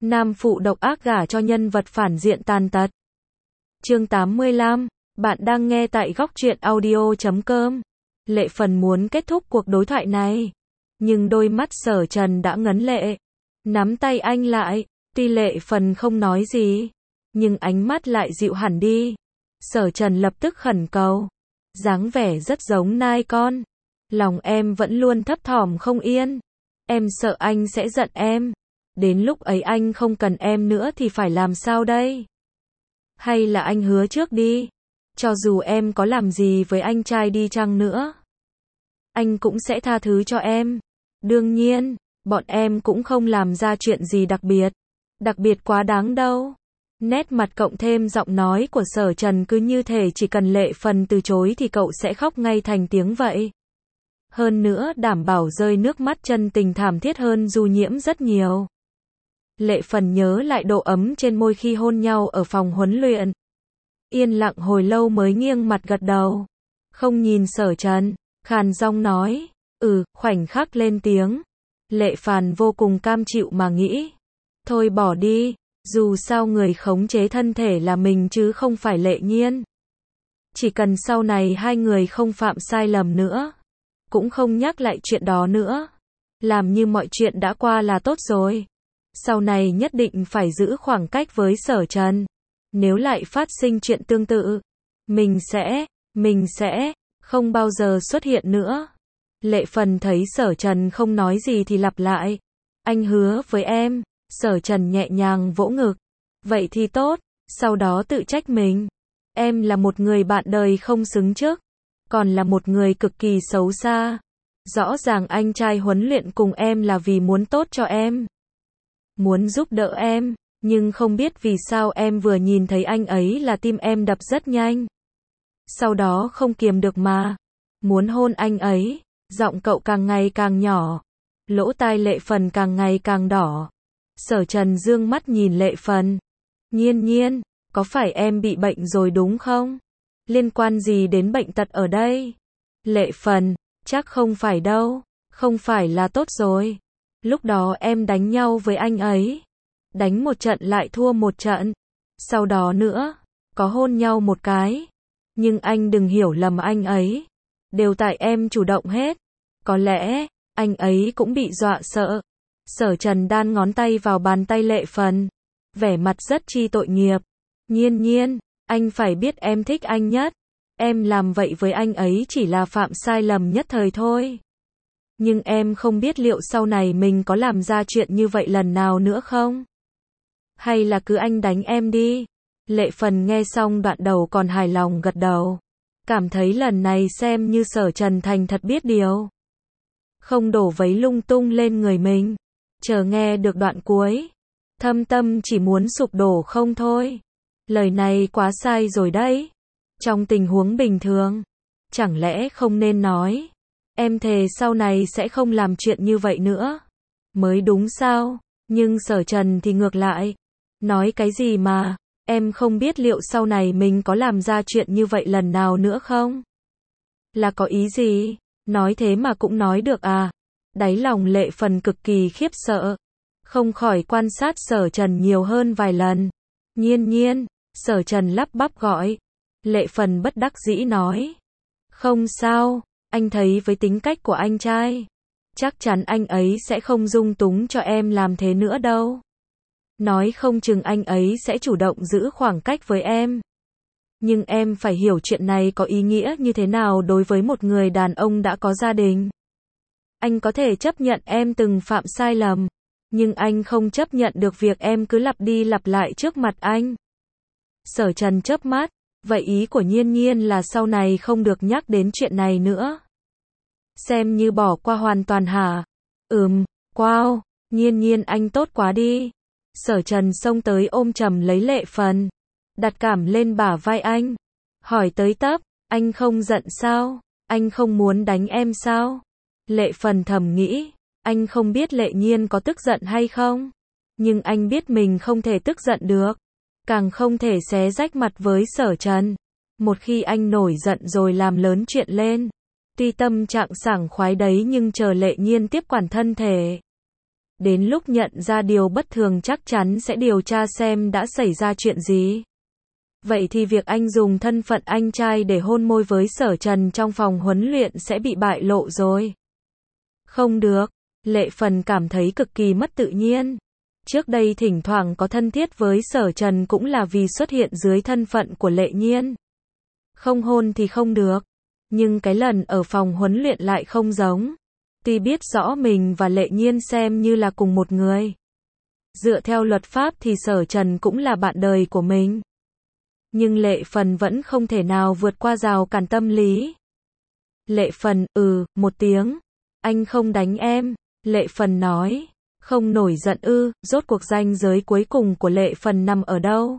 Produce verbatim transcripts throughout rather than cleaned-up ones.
Nam phụ độc ác gả cho nhân vật phản diện tàn tật. Chương tám mươi lăm, bạn đang nghe tại góc truyện audio chấm com. Lệ Phần muốn kết thúc cuộc đối thoại này, nhưng đôi mắt Sở Trần đã ngấn lệ, nắm tay anh lại, tuy Lệ Phần không nói gì, nhưng ánh mắt lại dịu hẳn đi. Sở Trần lập tức khẩn cầu, dáng vẻ rất giống nai con. Lòng em vẫn luôn thấp thỏm không yên, em sợ anh sẽ giận em. Đến lúc ấy anh không cần em nữa thì phải làm sao đây? Hay là anh hứa trước đi, cho dù em có làm gì với anh trai đi chăng nữa, anh cũng sẽ tha thứ cho em. Đương nhiên, bọn em cũng không làm ra chuyện gì đặc biệt, đặc biệt quá đáng đâu. Nét mặt cộng thêm giọng nói của Sở Trần cứ như thể chỉ cần Lệ Phần từ chối thì cậu sẽ khóc ngay thành tiếng vậy. Hơn nữa đảm bảo rơi nước mắt chân tình thảm thiết hơn Du Nhiễm rất nhiều. Lệ Phần nhớ lại độ ấm trên môi khi hôn nhau ở phòng huấn luyện. Yên lặng hồi lâu mới nghiêng mặt gật đầu. Không nhìn Sở Trần, khàn giọng nói, ừ, khoảnh khắc lên tiếng. Lệ Phàn vô cùng cam chịu mà nghĩ, thôi bỏ đi, dù sao người khống chế thân thể là mình chứ không phải Lệ Nhiên. Chỉ cần sau này hai người không phạm sai lầm nữa, cũng không nhắc lại chuyện đó nữa, làm như mọi chuyện đã qua là tốt rồi. Sau này nhất định phải giữ khoảng cách với Sở Trần. Nếu lại phát sinh chuyện tương tự, mình sẽ, mình sẽ, không bao giờ xuất hiện nữa. Lệ Phần thấy Sở Trần không nói gì thì lặp lại, anh hứa với em. Sở Trần nhẹ nhàng vỗ ngực, vậy thì tốt, sau đó tự trách mình. Em là một người bạn đời không xứng trước, còn là một người cực kỳ xấu xa. Rõ ràng anh trai huấn luyện cùng em là vì muốn tốt cho em, muốn giúp đỡ em, nhưng không biết vì sao em vừa nhìn thấy anh ấy là tim em đập rất nhanh. Sau đó không kiềm được mà muốn hôn anh ấy. Giọng cậu càng ngày càng nhỏ, lỗ tai Lệ Phần càng ngày càng đỏ. Sở Trần dương mắt nhìn Lệ Phần. Nhiên nhiên, có phải em bị bệnh rồi đúng không? Liên quan gì đến bệnh tật ở đây? Lệ Phần, chắc không phải đâu, không phải là tốt rồi. Lúc đó em đánh nhau với anh ấy, đánh một trận lại thua một trận, sau đó nữa, có hôn nhau một cái. Nhưng anh đừng hiểu lầm anh ấy, đều tại em chủ động hết. Có lẽ, anh ấy cũng bị dọa sợ. Sở Trần đan ngón tay vào bàn tay Lệ Phần, vẻ mặt rất chi tội nghiệp. Nhiên nhiên, anh phải biết em thích anh nhất. Em làm vậy với anh ấy chỉ là phạm sai lầm nhất thời thôi. Nhưng em không biết liệu sau này mình có làm ra chuyện như vậy lần nào nữa không? Hay là cứ anh đánh em đi. Lệ Phần nghe xong đoạn đầu còn hài lòng gật đầu, cảm thấy lần này xem như Sở Trần thành thật biết điều, không đổ vấy lung tung lên người mình. Chờ nghe được đoạn cuối, thâm tâm chỉ muốn sụp đổ không thôi. Lời này quá sai rồi đấy. Trong tình huống bình thường, chẳng lẽ không nên nói, em thề sau này sẽ không làm chuyện như vậy nữa, mới đúng sao? Nhưng Sở Trần thì ngược lại, nói cái gì mà, em không biết liệu sau này mình có làm ra chuyện như vậy lần nào nữa không? Là có ý gì? Nói thế mà cũng nói được à? Đáy lòng Lệ Phần cực kỳ khiếp sợ, không khỏi quan sát Sở Trần nhiều hơn vài lần. Nhiên nhiên, Sở Trần lắp bắp gọi. Lệ Phần bất đắc dĩ nói, không sao, anh thấy với tính cách của anh trai, chắc chắn anh ấy sẽ không dung túng cho em làm thế nữa đâu. Nói không chừng anh ấy sẽ chủ động giữ khoảng cách với em. Nhưng em phải hiểu chuyện này có ý nghĩa như thế nào đối với một người đàn ông đã có gia đình. Anh có thể chấp nhận em từng phạm sai lầm, nhưng anh không chấp nhận được việc em cứ lặp đi lặp lại trước mặt anh. Sở Trần chớp mắt, vậy ý của Nhiên nhiên là sau này không được nhắc đến chuyện này nữa. Xem như bỏ qua hoàn toàn hả? Ừm, wow, Nhiên nhiên anh tốt quá đi. Sở Trần xông tới ôm chầm lấy Lệ Phần, đặt cảm lên bả vai anh, hỏi tới tấp, anh không giận sao? Anh không muốn đánh em sao? Lệ Phần thầm nghĩ, anh không biết Lệ Nhiên có tức giận hay không, nhưng anh biết mình không thể tức giận được, càng không thể xé rách mặt với Sở Trần. Một khi anh nổi giận rồi làm lớn chuyện lên, tuy tâm trạng sảng khoái đấy nhưng chờ Lệ Nhiên tiếp quản thân thể, Đến lúc nhận ra điều bất thường chắc chắn sẽ điều tra xem đã xảy ra chuyện gì. Vậy thì việc anh dùng thân phận anh trai để hôn môi với Sở Trần trong phòng huấn luyện sẽ bị bại lộ rồi. Không được, Lệ Phần cảm thấy cực kỳ mất tự nhiên. Trước đây thỉnh thoảng có thân thiết với Sở Trần cũng là vì xuất hiện dưới thân phận của Lệ Nhiên. Không hôn thì không được. Nhưng cái lần ở phòng huấn luyện lại không giống. Tuy biết rõ mình và Lệ Nhiên xem như là cùng một người. Dựa theo luật pháp thì Sở Trần cũng là bạn đời của mình. Nhưng Lệ Phần vẫn không thể nào vượt qua rào cản tâm lý. Lệ Phần, ừ, một tiếng. Anh không đánh em. Lệ Phần nói. Không nổi giận ư, rốt cuộc ranh giới cuối cùng của Lệ Phần nằm ở đâu?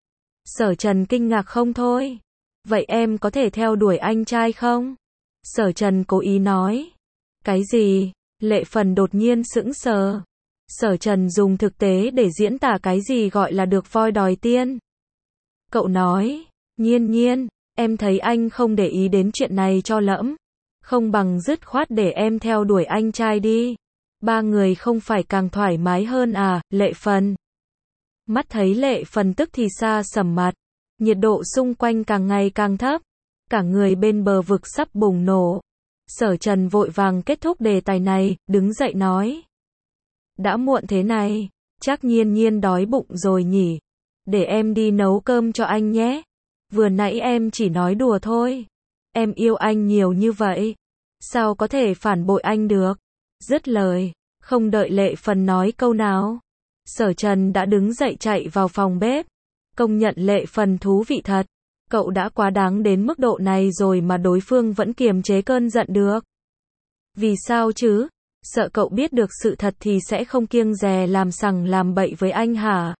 Sở Trần kinh ngạc không thôi. Vậy em có thể theo đuổi anh trai không? Sở Trần cố ý nói. Cái gì? Lệ Phần đột nhiên sững sờ. Sở Trần dùng thực tế để diễn tả cái gì gọi là được voi đòi tiên. Cậu nói, Nhiên Nhiên, em thấy anh không để ý đến chuyện này cho lẫm. Không bằng dứt khoát để em theo đuổi anh trai đi. Ba người không phải càng thoải mái hơn à, Lệ Phần. Mắt thấy Lệ Phần tức thì xa sầm mặt. Nhiệt độ xung quanh càng ngày càng thấp. Cả người bên bờ vực sắp bùng nổ. Sở Trần vội vàng kết thúc đề tài này, đứng dậy nói. Đã muộn thế này, chắc Nhiên Nhiên đói bụng rồi nhỉ. Để em đi nấu cơm cho anh nhé. Vừa nãy em chỉ nói đùa thôi. Em yêu anh nhiều như vậy. Sao có thể phản bội anh được? Dứt lời, không đợi Lệ Phần nói câu nào. Sở Trần đã đứng dậy chạy vào phòng bếp. Công nhận Lệ Phần thú vị thật. Cậu đã quá đáng đến mức độ này rồi mà đối phương vẫn kiềm chế cơn giận được. Vì sao chứ? Sợ cậu biết được sự thật thì sẽ không kiêng dè làm sằng làm bậy với anh hả?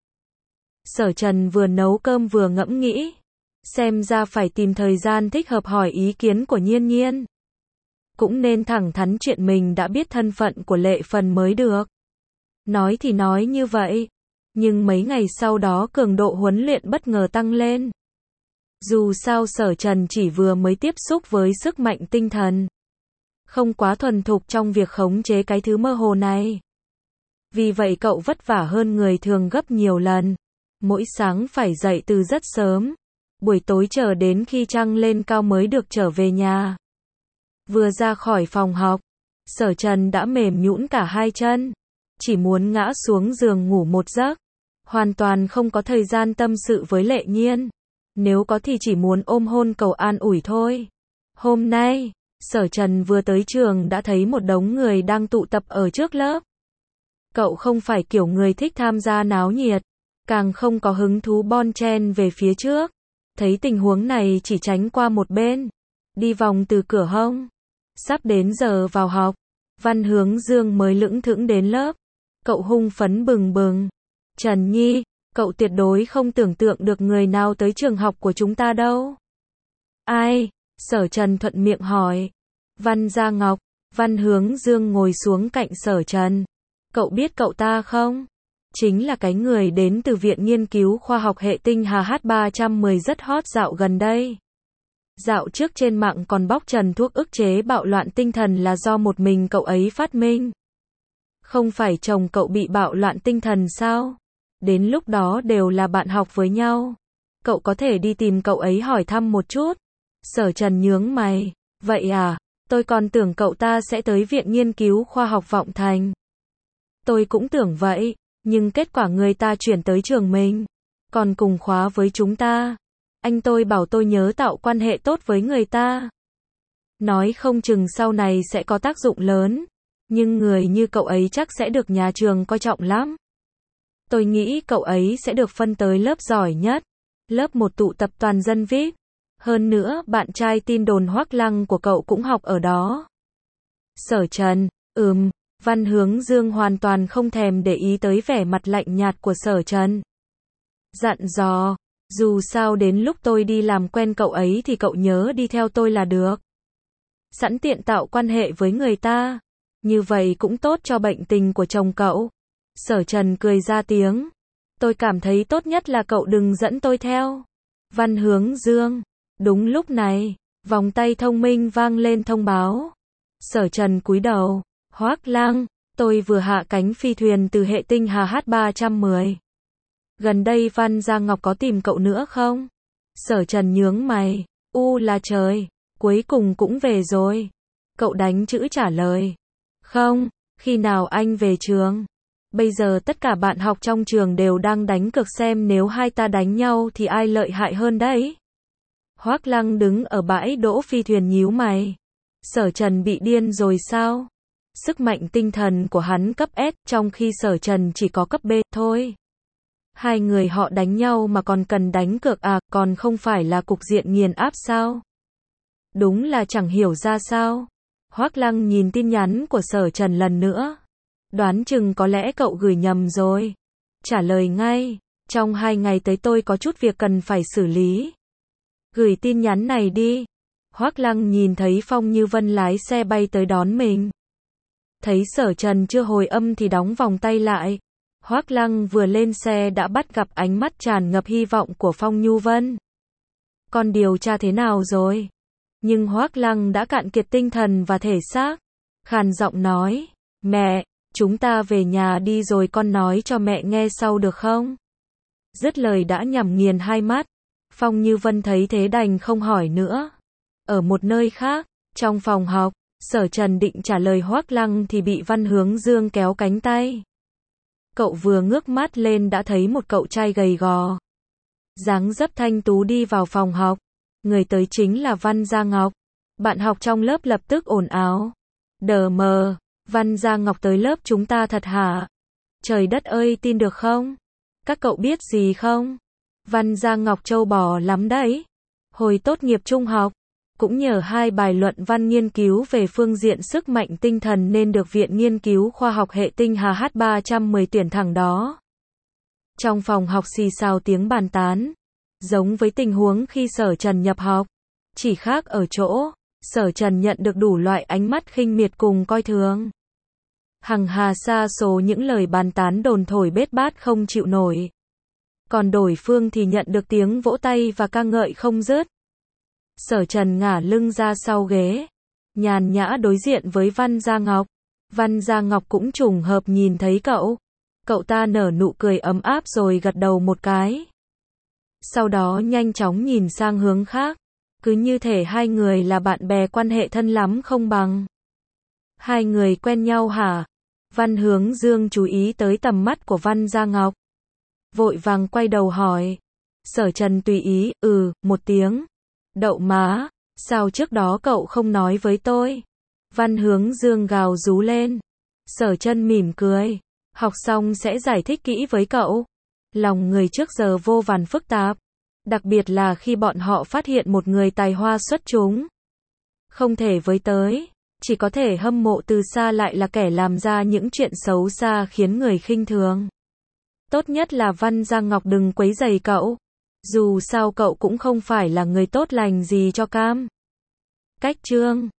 Sở Trần vừa nấu cơm vừa ngẫm nghĩ. Xem ra phải tìm thời gian thích hợp hỏi ý kiến của Nhiên Nhiên. Cũng nên thẳng thắn chuyện mình đã biết thân phận của Lệ Phần mới được. Nói thì nói như vậy. Nhưng mấy ngày sau đó cường độ huấn luyện bất ngờ tăng lên. Dù sao Sở Trần chỉ vừa mới tiếp xúc với sức mạnh tinh thần. Không quá thuần thục trong việc khống chế cái thứ mơ hồ này. Vì vậy cậu vất vả hơn người thường gấp nhiều lần. Mỗi sáng phải dậy từ rất sớm. Buổi tối chờ đến khi trăng lên cao mới được trở về nhà. Vừa ra khỏi phòng học, Sở Trần đã mềm nhũn cả hai chân. Chỉ muốn ngã xuống giường ngủ một giấc. Hoàn toàn không có thời gian tâm sự với Lệ Nhiên. Nếu có thì chỉ muốn ôm hôn cầu an ủi thôi. Hôm nay, Sở Trần vừa tới trường đã thấy một đống người đang tụ tập ở trước lớp. Cậu không phải kiểu người thích tham gia náo nhiệt. Càng không có hứng thú bon chen về phía trước. Thấy tình huống này chỉ tránh qua một bên. Đi vòng từ cửa hông. Sắp đến giờ vào học. Văn Hướng Dương mới lững thững đến lớp. Cậu hung phấn bừng bừng. Trần Nhi, cậu tuyệt đối không tưởng tượng được người nào tới trường học của chúng ta đâu. Ai? Sở Trần thuận miệng hỏi. Văn Gia Ngọc. Văn Hướng Dương ngồi xuống cạnh Sở Trần. Cậu biết cậu ta không? Chính là cái người đến từ Viện Nghiên cứu Khoa học Hệ tinh hà H ba trăm mười rất hot dạo gần đây. Dạo trước trên mạng còn bóc trần thuốc ức chế bạo loạn tinh thần là do một mình cậu ấy phát minh. Không phải chồng cậu bị bạo loạn tinh thần sao? Đến lúc đó đều là bạn học với nhau. Cậu có thể đi tìm cậu ấy hỏi thăm một chút. Sở Trần nhướng mày. Vậy à, tôi còn tưởng cậu ta sẽ tới Viện Nghiên cứu Khoa học Vọng Thành. Tôi cũng tưởng vậy, nhưng kết quả người ta chuyển tới trường mình. Còn cùng khóa với chúng ta. Anh tôi bảo tôi nhớ tạo quan hệ tốt với người ta. Nói không chừng sau này sẽ có tác dụng lớn. Nhưng người như cậu ấy chắc sẽ được nhà trường coi trọng lắm. Tôi nghĩ cậu ấy sẽ được phân tới lớp giỏi nhất. Lớp một tụ tập toàn dân vi ai pi. Hơn nữa, bạn trai tin đồn Hoắc Lăng của cậu cũng học ở đó. Sở Trần, ừm, Văn Hướng Dương hoàn toàn không thèm để ý tới vẻ mặt lạnh nhạt của Sở Trần. Dặn dò, dù sao đến lúc tôi đi làm quen cậu ấy thì cậu nhớ đi theo tôi là được. Sẵn tiện tạo quan hệ với người ta. Như vậy cũng tốt cho bệnh tình của chồng cậu. Sở Trần cười ra tiếng. Tôi cảm thấy tốt nhất là cậu đừng dẫn tôi theo. Văn Hướng Dương. Đúng lúc này, vòng tay thông minh vang lên thông báo. Sở Trần cúi đầu. Hoắc Lăng, Tôi vừa hạ cánh phi thuyền từ hệ tinh H H ba trăm mười. Gần đây Văn Gia Ngọc có tìm cậu nữa không? Sở Trần nhướng mày. U là trời, cuối cùng cũng về rồi. Cậu đánh chữ trả lời. Không, khi nào anh về trường? Bây giờ tất cả bạn học trong trường đều đang đánh cược xem nếu hai ta đánh nhau thì ai lợi hại hơn đấy. Hoác Lăng đứng ở bãi đỗ phi thuyền nhíu mày. Sở Trần bị điên rồi sao? Sức mạnh tinh thần của hắn cấp S, trong khi Sở Trần chỉ có cấp B thôi. Hai người họ đánh nhau mà còn cần đánh cược à, còn không phải là cục diện nghiền áp sao? Đúng là chẳng hiểu ra sao. Hoác Lăng nhìn tin nhắn của Sở Trần lần nữa. Đoán chừng có lẽ cậu gửi nhầm rồi. Trả lời ngay, trong hai ngày tới tôi có chút việc cần phải xử lý. Gửi tin nhắn này đi. Hoác Lăng nhìn thấy Phong Như Vân lái xe bay tới đón mình. Thấy Sở Trần chưa hồi âm thì đóng vòng tay lại. Hoác Lăng vừa lên xe đã bắt gặp ánh mắt tràn ngập hy vọng của Phong Như Vân. Con điều tra thế nào rồi? Nhưng Hoác Lăng đã cạn kiệt tinh thần và thể xác. Khàn giọng nói, mẹ, chúng ta về nhà đi rồi con nói cho mẹ nghe sau được không? Dứt lời đã nhắm nghiền hai mắt. Phong Như Vân thấy thế đành không hỏi nữa. Ở một nơi khác, trong phòng học, Sở Trần định trả lời Hoác Lăng thì bị Văn Hướng Dương kéo cánh tay. Cậu vừa ngước mắt lên đã thấy một cậu trai gầy gò, dáng dấp thanh tú đi vào phòng học. Người tới chính là Văn Gia Ngọc. Bạn học trong lớp lập tức ồn ào. Đờ mờ, Văn Gia Ngọc tới lớp chúng ta thật hả? Trời đất ơi, tin được không? Các cậu biết gì không? Văn Gia Ngọc trâu bò lắm đấy. Hồi tốt nghiệp trung học, cũng nhờ hai bài luận văn nghiên cứu về phương diện sức mạnh tinh thần nên được Viện Nghiên cứu Khoa học Hệ tinh H H ba trăm mười tuyển thẳng đó. Trong phòng học xì xào tiếng bàn tán, giống với tình huống khi Sở Trần nhập học, chỉ khác ở chỗ, Sở Trần nhận được đủ loại ánh mắt khinh miệt cùng coi thường. Hằng hà sa số những lời bàn tán đồn thổi bết bát không chịu nổi. Còn đối phương thì nhận được tiếng vỗ tay và ca ngợi không dứt. Sở Trần ngả lưng ra sau ghế, nhàn nhã đối diện với Văn Gia Ngọc. Văn Gia Ngọc cũng trùng hợp nhìn thấy cậu. Cậu ta nở nụ cười ấm áp rồi gật đầu một cái. Sau đó nhanh chóng nhìn sang hướng khác. Cứ như thể hai người là bạn bè quan hệ thân lắm không bằng. Hai người quen nhau hả? Văn Hướng Dương chú ý tới tầm mắt của Văn Gia Ngọc. Vội vàng quay đầu hỏi. Sở Trần tùy ý, ừ, một tiếng. Đậu má, sao trước đó cậu không nói với tôi? Văn Hướng Dương gào rú lên. Sở Trần mỉm cười. Học xong sẽ giải thích kỹ với cậu. Lòng người trước giờ vô vàn phức tạp. Đặc biệt là khi bọn họ phát hiện một người tài hoa xuất chúng. Không thể với tới, chỉ có thể hâm mộ từ xa lại là kẻ làm ra những chuyện xấu xa khiến người khinh thường. Tốt nhất là Văn Gia Ngọc đừng quấy rầy cậu. Dù sao cậu cũng không phải là người tốt lành gì cho cam. Cách chương